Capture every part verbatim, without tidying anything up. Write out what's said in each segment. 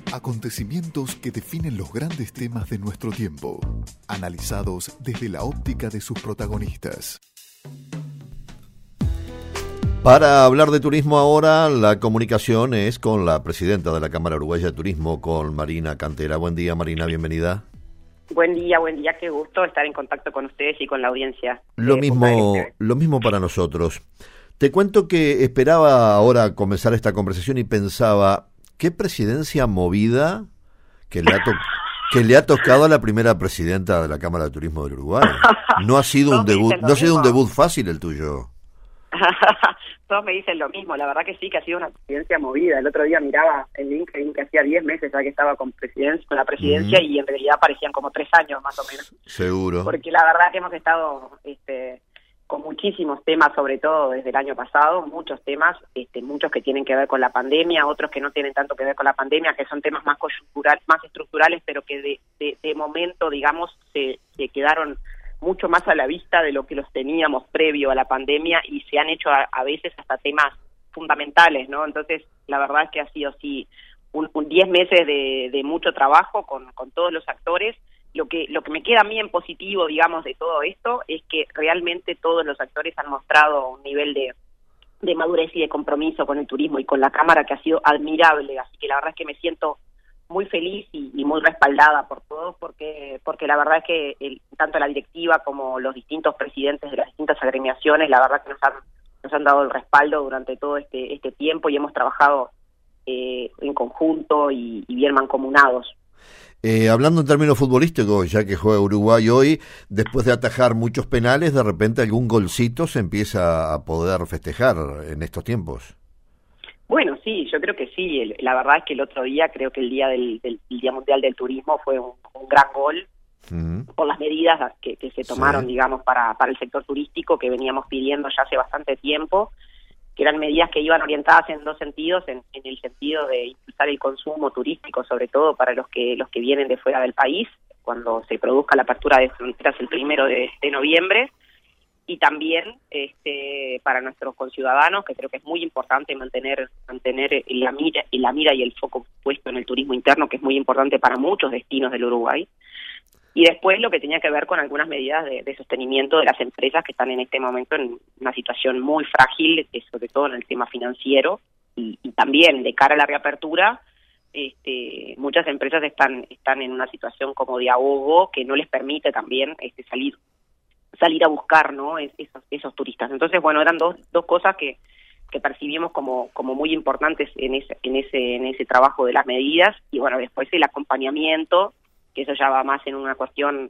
Acontecimientos que definen los grandes temas de nuestro tiempo, analizados desde la óptica de sus protagonistas. Para hablar de turismo ahora, la comunicación es con la presidenta de la Cámara Uruguaya de Turismo, con Marina Cantera. Buen día, Marina, bienvenida. Buen día, buen día, qué gusto estar en contacto con ustedes y con la audiencia. Lo mismo, lo mismo para nosotros. Te cuento que esperaba ahora comenzar esta conversación y pensaba, ¿qué presidencia movida que le ha, to- que le ha tocado a la primera presidenta de la Cámara de Turismo del Uruguay? No ha sido un debut, no ha sido un debut fácil el tuyo. Todos me dicen lo mismo, la verdad que sí, que ha sido una presidencia movida. El otro día miraba en LinkedIn que hacía diez meses ya que estaba con, presiden- con la presidencia, mm. y en realidad parecían como tres años más o menos. Seguro. Porque la verdad que hemos estado este, con muchísimos temas, sobre todo desde el año pasado, muchos temas, este, muchos que tienen que ver con la pandemia, otros que no tienen tanto que ver con la pandemia, que son temas más coyunturales, más estructurales, pero que de, de, de momento, digamos, se, se quedaron mucho más a la vista de lo que los teníamos previo a la pandemia y se han hecho a, a veces hasta temas fundamentales, ¿no? Entonces, la verdad es que ha sido sí un, un diez meses de, de mucho trabajo con, con todos los actores. Lo que lo que me queda a mí en positivo, digamos, de todo esto es que realmente todos los actores han mostrado un nivel de, de madurez y de compromiso con el turismo y con la Cámara que ha sido admirable. Así que la verdad es que me siento muy feliz y, y muy respaldada por todos, porque porque la verdad es que el, tanto la directiva como los distintos presidentes de las distintas agremiaciones, la verdad que nos han nos han dado el respaldo durante todo este este tiempo y hemos trabajado eh, en conjunto y, y bien mancomunados. Eh, hablando en términos futbolísticos, ya que juega Uruguay hoy, después de atajar muchos penales, de repente algún golcito se empieza a poder festejar en estos tiempos. Bueno, sí, yo creo que sí. El, la verdad es que el otro día, creo que el día del, del el Día Mundial del Turismo fue un, un gran gol uh-huh. por las medidas que, que se tomaron, sí. digamos, para, para el sector turístico que veníamos pidiendo ya hace bastante tiempo, que eran medidas que iban orientadas en dos sentidos, en, en el sentido de impulsar el consumo turístico, sobre todo para los que los que vienen de fuera del país, cuando se produzca la apertura de fronteras el primero de, de noviembre, y también este, para nuestros conciudadanos, que creo que es muy importante mantener mantener la mira, la mira y el foco puesto en el turismo interno, que es muy importante para muchos destinos del Uruguay. Y después lo que tenía que ver con algunas medidas de, de sostenimiento de las empresas que están en este momento en una situación muy frágil, sobre todo en el tema financiero, y, y también de cara a la reapertura, este, muchas empresas están están en una situación como de ahogo que no les permite también este, salir salir a buscar, ¿no? Es, esos, esos turistas. Entonces, bueno, eran dos dos cosas que, que percibimos como como muy importantes en ese en ese en ese trabajo de las medidas, y bueno, después el acompañamiento, que eso ya va más en una cuestión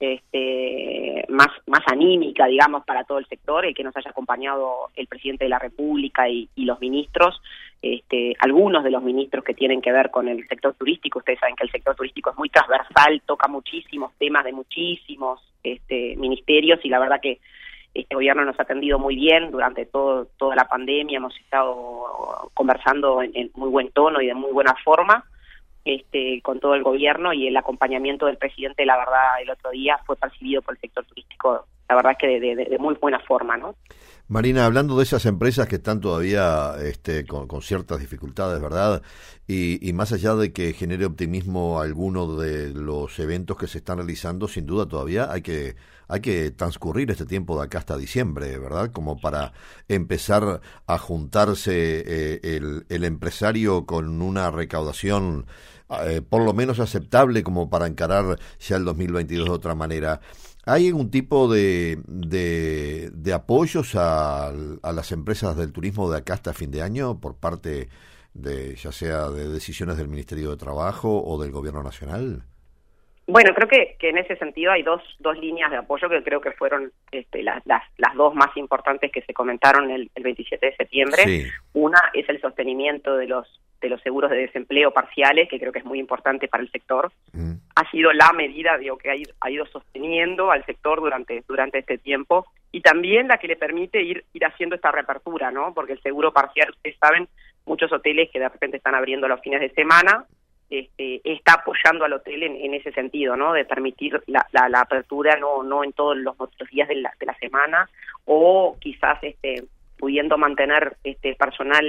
este más más anímica, digamos, para todo el sector, el que nos haya acompañado el presidente de la República y, y los ministros, este algunos de los ministros que tienen que ver con el sector turístico. Ustedes saben que el sector turístico es muy transversal, toca muchísimos temas de muchísimos este ministerios, y la verdad que este gobierno nos ha atendido muy bien durante todo toda la pandemia. Hemos estado conversando en, en muy buen tono y de muy buena forma este con todo el gobierno, y el acompañamiento del presidente, la verdad, el otro día fue percibido por el sector turístico, la verdad es que de, de, de muy buena forma, ¿no? Marina, hablando de esas empresas que están todavía este, con, con ciertas dificultades, ¿verdad? Y, y más allá de que genere optimismo alguno de los eventos que se están realizando, sin duda todavía hay que hay que transcurrir este tiempo de acá hasta diciembre, ¿verdad? Como para empezar a juntarse eh, el, el empresario con una recaudación eh, por lo menos aceptable como para encarar ya el dos mil veintidós de otra manera. ¿Hay algún tipo de, de, de apoyos a, a las empresas del turismo de acá hasta fin de año por parte de, ya sea de decisiones del Ministerio de Trabajo o del Gobierno Nacional? Bueno, creo que, que en ese sentido hay dos dos líneas de apoyo que creo que fueron este, las, las las dos más importantes que se comentaron el, el veintisiete de septiembre. Sí. Una es el sostenimiento de los de los seguros de desempleo parciales, que creo que es muy importante para el sector. Mm. Ha sido la medida, digo, que ha ido, ha ido sosteniendo al sector durante durante este tiempo, y también la que le permite ir ir haciendo esta reapertura, ¿no? Porque el seguro parcial, ustedes saben, muchos hoteles que de repente están abriendo los fines de semana, este, está apoyando al hotel en, en ese sentido, ¿no? De permitir la, la, la apertura no no en todos los, los días de la, de la semana, o quizás este pudiendo mantener este personal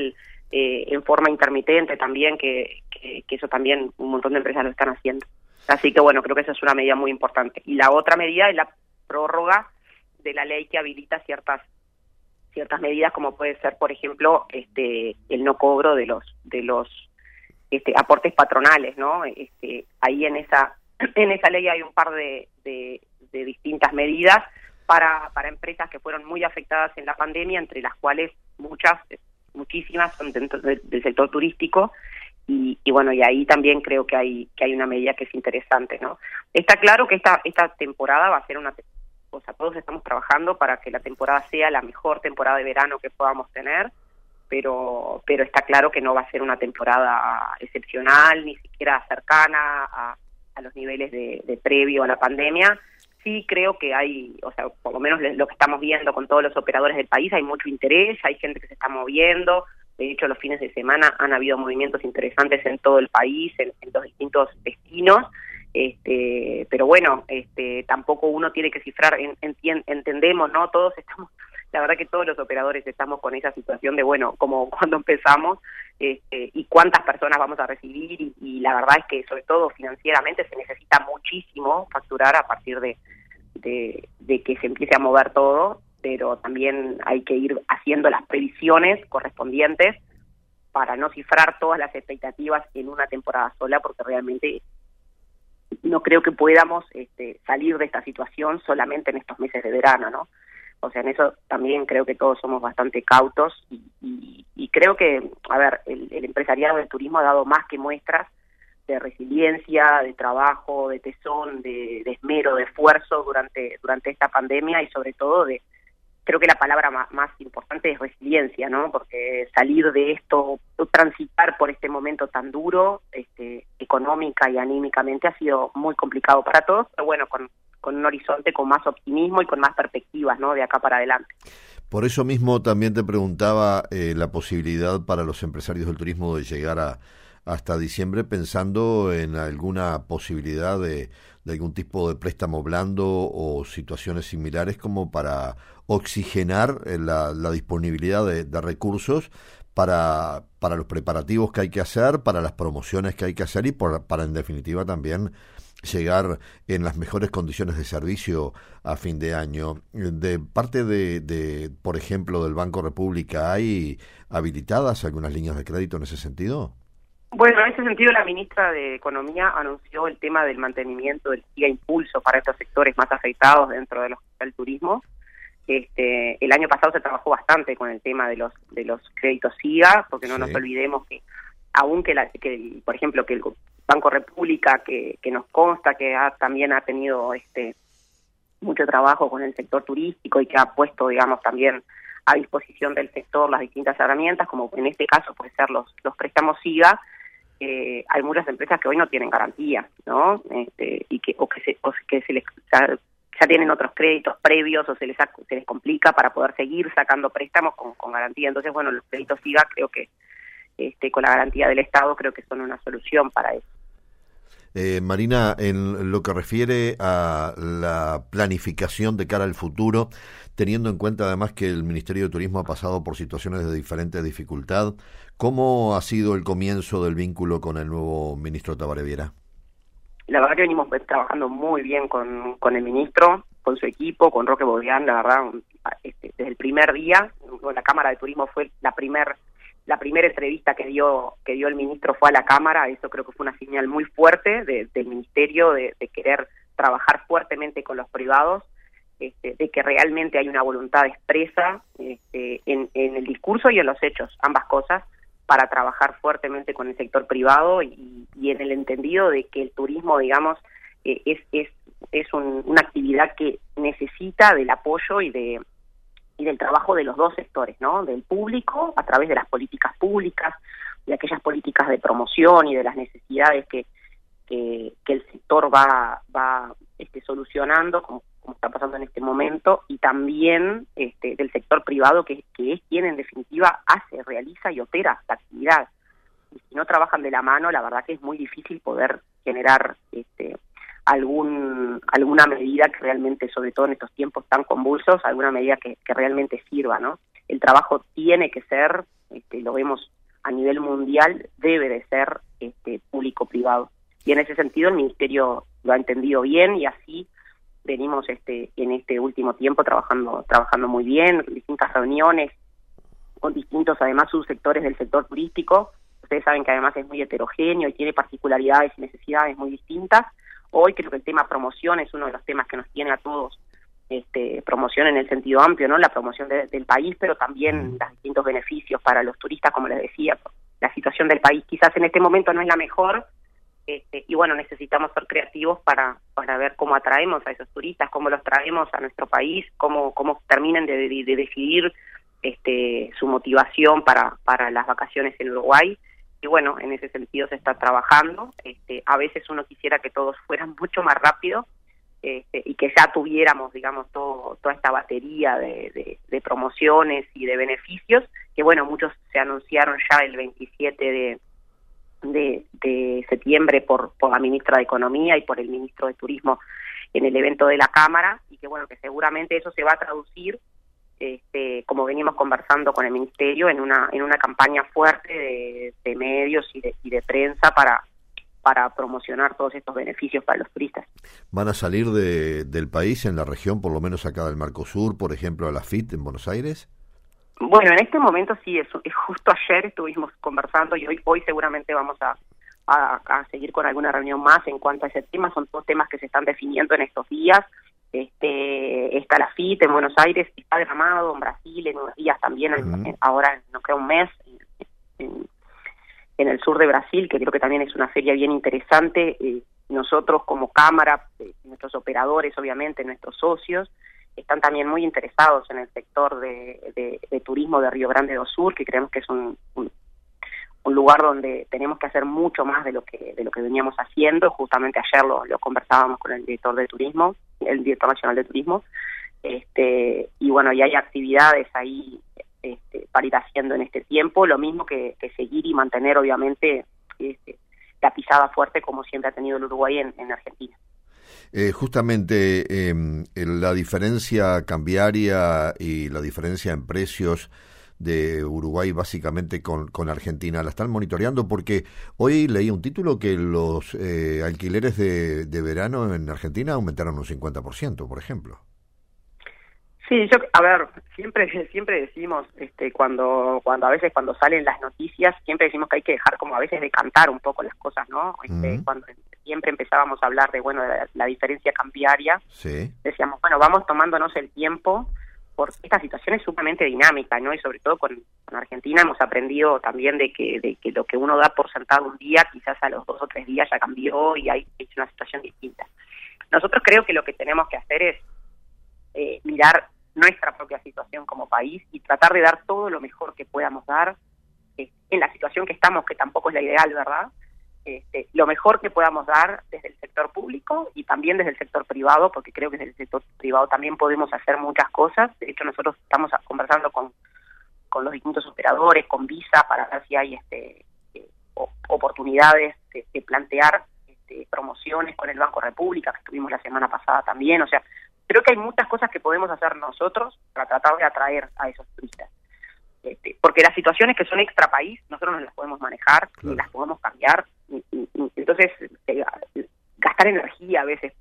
eh, en forma intermitente también, que, que, que eso también un montón de empresas lo están haciendo. Así que bueno, creo que esa es una medida muy importante. Y la otra medida es la prórroga de la ley que habilita ciertas ciertas medidas, como puede ser, por ejemplo, este el no cobro de los de los este aportes patronales, ¿no? Este ahí en esa en esa ley hay un par de, de, de distintas medidas para para empresas que fueron muy afectadas en la pandemia, entre las cuales muchas muchísimas son dentro de, del sector turístico. Y, y bueno, y ahí también creo que hay que hay una medida que es interesante, ¿no? Está claro que esta esta temporada va a ser una, o sea, todos estamos trabajando para que la temporada sea la mejor temporada de verano que podamos tener, pero pero está claro que no va a ser una temporada excepcional, ni siquiera cercana a, a los niveles de, de previo a la pandemia. Sí creo que hay, o sea, por lo menos lo que estamos viendo con todos los operadores del país, hay mucho interés, hay gente que se está moviendo. De hecho, los fines de semana han habido movimientos interesantes en todo el país, en, en los distintos destinos, este, pero bueno, este, tampoco uno tiene que cifrar, en, en, entendemos, ¿no? Todos estamos, la verdad que todos los operadores estamos con esa situación de, bueno, como cuando empezamos, este, y cuántas personas vamos a recibir, y, y la verdad es que sobre todo financieramente se necesita muchísimo facturar a partir de, de, de que se empiece a mover todo, pero también hay que ir haciendo las previsiones correspondientes para no cifrar todas las expectativas en una temporada sola, porque realmente no creo que podamos este, salir de esta situación solamente en estos meses de verano, ¿no? O sea, en eso también creo que todos somos bastante cautos y, y, y creo que, a ver, el, el empresariado del turismo ha dado más que muestras de resiliencia, de trabajo, de tesón, de, de esmero, de esfuerzo durante durante esta pandemia, y sobre todo de, creo que la palabra más, más importante es resiliencia, ¿no? Porque salir de esto, transitar por este momento tan duro, este, económica y anímicamente, ha sido muy complicado para todos, pero bueno, con, con un horizonte con más optimismo y con más perspectivas, ¿no? De acá para adelante. Por eso mismo también te preguntaba eh, la posibilidad para los empresarios del turismo de llegar a hasta diciembre, pensando en alguna posibilidad de, de algún tipo de préstamo blando o situaciones similares, como para oxigenar la, la disponibilidad de, de recursos para, para los preparativos que hay que hacer, para las promociones que hay que hacer y por, para, en definitiva, también llegar en las mejores condiciones de servicio a fin de año. De parte de, de, por ejemplo, del Banco República, ¿hay habilitadas algunas líneas de crédito en ese sentido? Bueno, en ese sentido la ministra de Economía anunció el tema del mantenimiento del SIGA Impulso para estos sectores más afectados dentro de los, del turismo. Este, el año pasado se trabajó bastante con el tema de los de los créditos SIGA, porque no sí. nos olvidemos que, aunque la, que, por ejemplo, que el Banco República, que, que nos consta que ha, también ha tenido este mucho trabajo con el sector turístico y que ha puesto, digamos, también a disposición del sector las distintas herramientas, como en este caso puede ser los los préstamos SIGA. Eh, hay muchas empresas que hoy no tienen garantía, ¿no? Este, y que o que se o que se les ya, ya tienen otros créditos previos o se les se les complica para poder seguir sacando préstamos con, con garantía. Entonces, bueno, los créditos SIGA creo que este con la garantía del Estado creo que son una solución para eso. Eh, Marina, en lo que refiere a la planificación de cara al futuro, teniendo en cuenta además que el Ministerio de Turismo ha pasado por situaciones de diferente dificultad, ¿cómo ha sido el comienzo del vínculo con el nuevo ministro Tabaré Viera? La verdad que venimos trabajando muy bien con, con el ministro, con su equipo, con Roque Bodeán, la verdad, este, desde el primer día. La Cámara de Turismo fue la primer La primera entrevista que dio que dio el ministro fue a la Cámara. Eso creo que fue una señal muy fuerte de, del Ministerio de, de querer trabajar fuertemente con los privados, este, de que realmente hay una voluntad expresa este, en, en el discurso y en los hechos, ambas cosas, para trabajar fuertemente con el sector privado y, y en el entendido de que el turismo, digamos, eh, es es es un, una actividad que necesita del apoyo y de y del trabajo de los dos sectores, ¿no? Del público, a través de las políticas públicas, de aquellas políticas de promoción y de las necesidades que que, que el sector va va este, solucionando, como, como está pasando en este momento, y también este, del sector privado, que, que es quien en definitiva hace, realiza y opera la actividad. Y si no trabajan de la mano, la verdad que es muy difícil poder generar este algún alguna medida que realmente, sobre todo en estos tiempos tan convulsos, alguna medida que, que realmente sirva, ¿no? El trabajo tiene que ser, este, lo vemos a nivel mundial debe de ser este, público-privado. Y en ese sentido el Ministerio lo ha entendido bien y así venimos este, en este último tiempo trabajando trabajando muy bien, distintas reuniones con distintos además subsectores del sector turístico. Ustedes saben que además es muy heterogéneo y tiene particularidades y necesidades muy distintas. Hoy creo que el tema promoción es uno de los temas que nos tiene a todos, este, promoción en el sentido amplio, ¿no? La promoción de, del país, pero también los distintos beneficios para los turistas, como les decía. La situación del país quizás en este momento no es la mejor, este, y bueno, necesitamos ser creativos para para ver cómo atraemos a esos turistas, cómo los traemos a nuestro país, cómo cómo terminen de, de, de decidir este, su motivación para para las vacaciones en Uruguay. Y bueno, en ese sentido se está trabajando. Este, a veces uno quisiera que todos fueran mucho más rápido este, y que ya tuviéramos, digamos, todo, toda esta batería de, de, de promociones y de beneficios, que bueno, muchos se anunciaron ya el veintisiete de, de, de septiembre por, por la ministra de Economía y por el ministro de Turismo en el evento de la Cámara, y que bueno, que seguramente eso se va a traducir Este, como venimos conversando con el Ministerio, en una en una campaña fuerte de, de medios y de, y de prensa para para promocionar todos estos beneficios para los turistas. ¿Van a salir de, del país, en la región, por lo menos acá del Mercosur, por ejemplo, a la F I T en Buenos Aires? Bueno, en este momento sí, es, es justo ayer estuvimos conversando y hoy hoy seguramente vamos a, a, a seguir con alguna reunión más en cuanto a ese tema. Son todos temas que se están definiendo en estos días. Este, está la F I T en Buenos Aires, está Gramado en Brasil en unos días también, uh-huh. en, ahora no creo un mes, en, en el sur de Brasil, que creo que también es una feria bien interesante. Eh, nosotros como Cámara, eh, nuestros operadores obviamente, nuestros socios, están también muy interesados en el sector de, de, de turismo de Río Grande do Sur, que creemos que es un, un un lugar donde tenemos que hacer mucho más de lo que de lo que veníamos haciendo. Justamente ayer lo, lo conversábamos con el director de turismo, el director nacional de turismo, este y bueno, y hay actividades ahí este, para ir haciendo en este tiempo, lo mismo que, que seguir y mantener obviamente este, la pisada fuerte como siempre ha tenido el Uruguay en, en Argentina. Eh, justamente eh, la diferencia cambiaria y la diferencia en precios de Uruguay básicamente con, con Argentina, ¿la están monitoreando? Porque hoy leí un título que los eh, alquileres de, de verano en Argentina aumentaron un cincuenta por ciento, por ejemplo. Sí, yo, a ver, siempre siempre decimos, este, cuando cuando a veces cuando salen las noticias, siempre decimos que hay que dejar como a veces decantar un poco las cosas, ¿no? Este, uh-huh. Cuando siempre empezábamos a hablar de, bueno, de la, la diferencia cambiaria, sí. Decíamos, bueno, vamos tomándonos el tiempo, porque esta situación es sumamente dinámica, ¿no? Y sobre todo con, con Argentina hemos aprendido también de que de que lo que uno da por sentado un día, quizás a los dos o tres días ya cambió y hay es una situación distinta. Nosotros creo que lo que tenemos que hacer es eh, mirar nuestra propia situación como país y tratar de dar todo lo mejor que podamos dar eh, en la situación que estamos, que tampoco es la ideal, ¿verdad? Este, lo mejor que podamos dar desde el sector público y también desde el sector privado, porque creo que desde el sector privado también podemos hacer muchas cosas. De hecho, nosotros estamos conversando con, con los distintos operadores, con Visa, para ver si hay este, eh, oportunidades de, de plantear este, promociones con el Banco República, que estuvimos la semana pasada también. O sea, creo que hay muchas cosas que podemos hacer nosotros para tratar de atraer a esos turistas. Este, porque las situaciones que son extra país, nosotros no las podemos manejar, claro, ni las podemos cambiar. Entonces, eh, gastar energía a veces,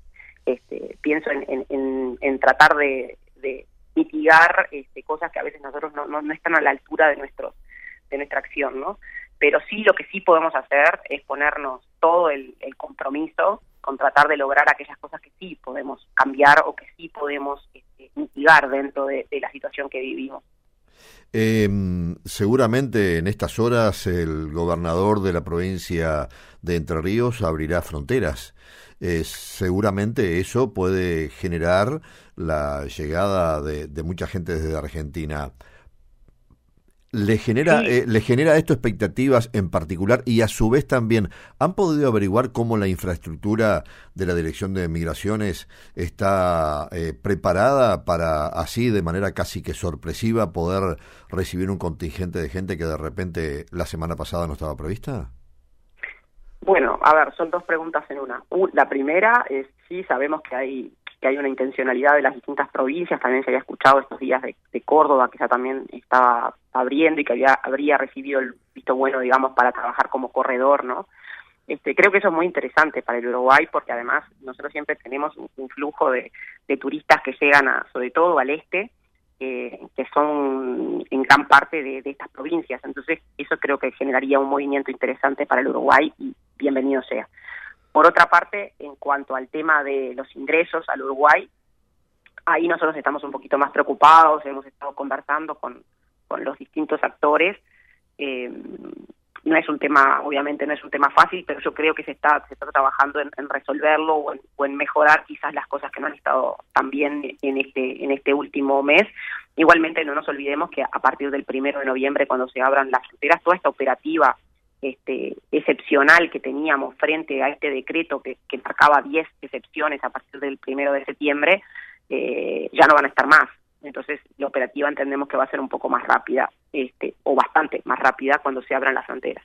este, pienso en, en, en, en tratar de, de mitigar este, cosas que a veces nosotros no, no, no están a la altura de nuestro de nuestra acción, ¿no? Pero sí, lo que sí podemos hacer es ponernos todo el, el compromiso con tratar de lograr aquellas cosas que sí podemos cambiar o que sí podemos este, mitigar dentro de, de la situación que vivimos. Eh, seguramente en estas horas el gobernador de la provincia de Entre Ríos abrirá fronteras. Eh, seguramente eso puede generar la llegada de, de mucha gente desde Argentina. ¿Le genera, sí. eh, ¿Le genera esto expectativas en particular? Y a su vez también, ¿han podido averiguar cómo la infraestructura de la Dirección de Migraciones está eh, preparada para así, de manera casi que sorpresiva, poder recibir un contingente de gente que de repente la semana pasada no estaba prevista? Bueno, a ver, son dos preguntas en una. La primera es, sí, sabemos que hay que hay una intencionalidad de las distintas provincias. También se había escuchado estos días de, de Córdoba, que ya también estaba abriendo y que había habría recibido el, visto bueno, digamos, para trabajar como corredor, ¿no? Este, creo que eso es muy interesante para el Uruguay, porque además nosotros siempre tenemos un, un flujo de, de turistas que llegan, a, sobre todo al este, eh, que son en gran parte de, de estas provincias. Entonces, eso creo que generaría un movimiento interesante para el Uruguay y bienvenido sea. Por otra parte, en cuanto al tema de los ingresos al Uruguay, ahí nosotros estamos un poquito más preocupados, hemos estado conversando con, con los distintos actores. Eh, no es un tema, obviamente no es un tema fácil, pero yo creo que se está se está trabajando en, en resolverlo o en, o en mejorar quizás las cosas que no han estado tan bien en este en este último mes. Igualmente no nos olvidemos que a partir del primero de noviembre, cuando se abran las fronteras, toda esta operativa este excepcional que teníamos frente a este decreto que, que marcaba diez excepciones a partir del primero de septiembre, eh, ya no van a estar más. Entonces la operativa entendemos que va a ser un poco más rápida, este o bastante más rápida cuando se abran las fronteras.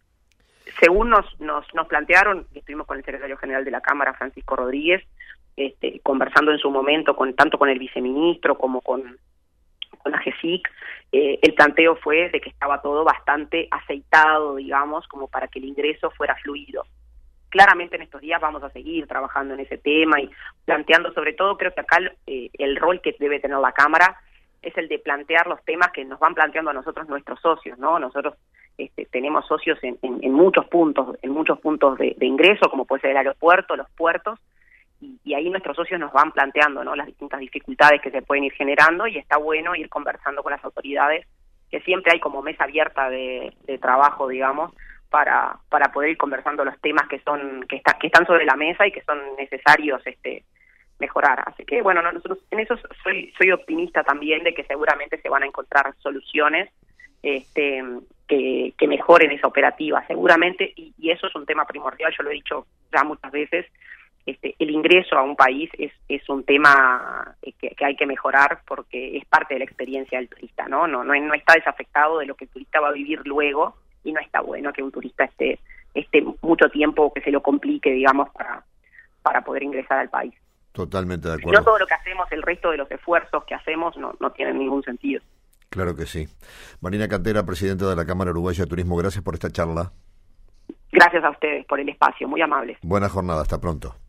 Según nos nos, nos plantearon, estuvimos con el secretario general de la Cámara, Francisco Rodríguez, este, conversando en su momento con tanto con el viceministro como con con la G E S I C, eh, el planteo fue de que estaba todo bastante aceitado, digamos, como para que el ingreso fuera fluido. Claramente en estos días vamos a seguir trabajando en ese tema y planteando, sobre todo, creo que acá eh, el rol que debe tener la Cámara es el de plantear los temas que nos van planteando a nosotros nuestros socios, ¿no? Nosotros este, tenemos socios en, en, en muchos puntos, en muchos puntos de, de ingreso, como puede ser el aeropuerto, los puertos, y, y ahí nuestros socios nos van planteando, ¿no?, las distintas dificultades que se pueden ir generando, y está bueno ir conversando con las autoridades, que siempre hay como mesa abierta de, de trabajo, digamos, para para poder ir conversando los temas que son que está, que están sobre la mesa y que son necesarios este mejorar. Así que bueno, nosotros en eso soy soy optimista también de que seguramente se van a encontrar soluciones este que, que mejoren esa operativa, seguramente, y, y eso es un tema primordial. Yo lo he dicho ya muchas veces, este el ingreso a un país es es un tema que, que hay que mejorar, porque es parte de la experiencia del turista, ¿no? No, no, no está desafectado de lo que el turista va a vivir luego, y no está bueno que un turista esté esté mucho tiempo, que se lo complique, digamos, para para poder ingresar al país. Totalmente de acuerdo. Si no, todo lo que hacemos, el resto de los esfuerzos que hacemos, no, no tienen ningún sentido. Claro que sí. Marina Cantera, presidenta de la Cámara Uruguaya de Turismo, gracias por esta charla. Gracias a ustedes por el espacio, muy amables. Buena jornada, hasta pronto.